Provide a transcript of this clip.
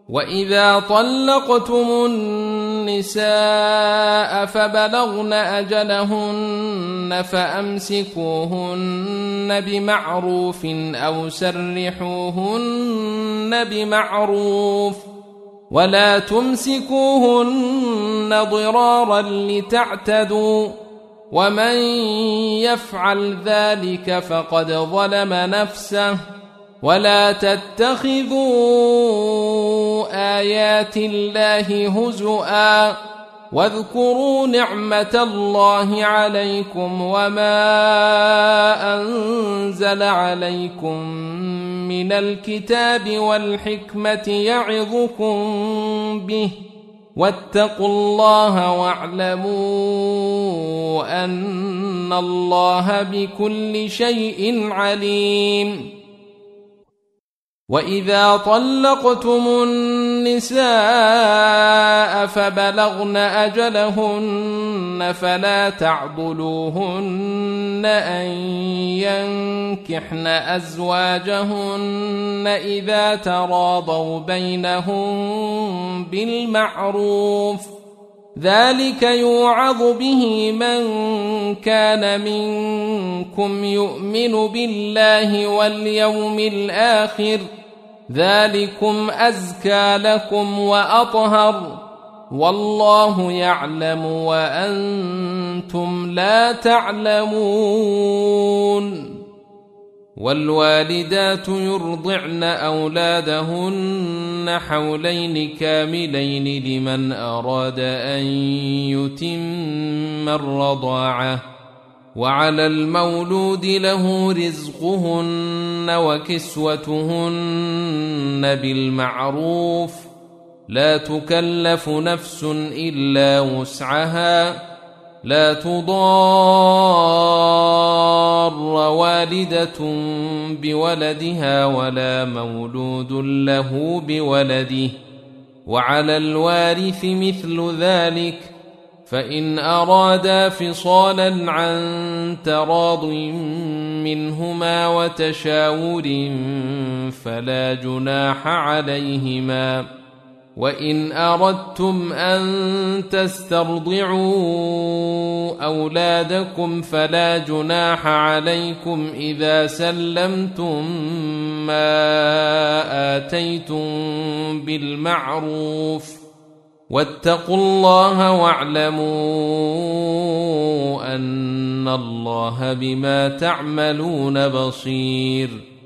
وإذا طلقتم النساء فبلغن أجلهن فأمسكوهن بمعروف أو سرحوهن بمعروف ولا تمسكوهن ضرارا لتعتدوا ومن يفعل ذلك فقد ظلم نفسه ولا تتخذوا آيات الله هزؤا واذكروا نعمة الله عليكم وما أنزل عليكم من الكتاب والحكمة يعظكم به واتقوا الله واعلموا أن الله بكل شيء عليم. وإذا طلقتم النساء فبلغن أجلهن فلا تعضلوهن أن ينكحن أزواجهن إذا تراضوا بينهم بالمعروف ذلك يوعظ به من كان منكم يؤمن بالله واليوم الآخر ذلكم أزكى لكم وأطهر والله يعلم وأنتم لا تعلمون. والوالدات يرضعن أولادهن حولين كاملين لمن أراد أن يتم الرضاعة وعلى المولود له رزقهن وكسوتهن بالمعروف لا تكلف نفس إلا وسعها لا تضار والدة بولدها ولا مولود له بولده وعلى الوارث مثل ذلك فإن أرادا فصالا عن تراض منهما وتشاور فلا جناح عليهما وإن أردتم أن تسترضعوا أولادكم فلا جناح عليكم إذا سلمتم ما آتيتم بالمعروف واتقوا الله واعلموا أن الله بما تعملون بصير.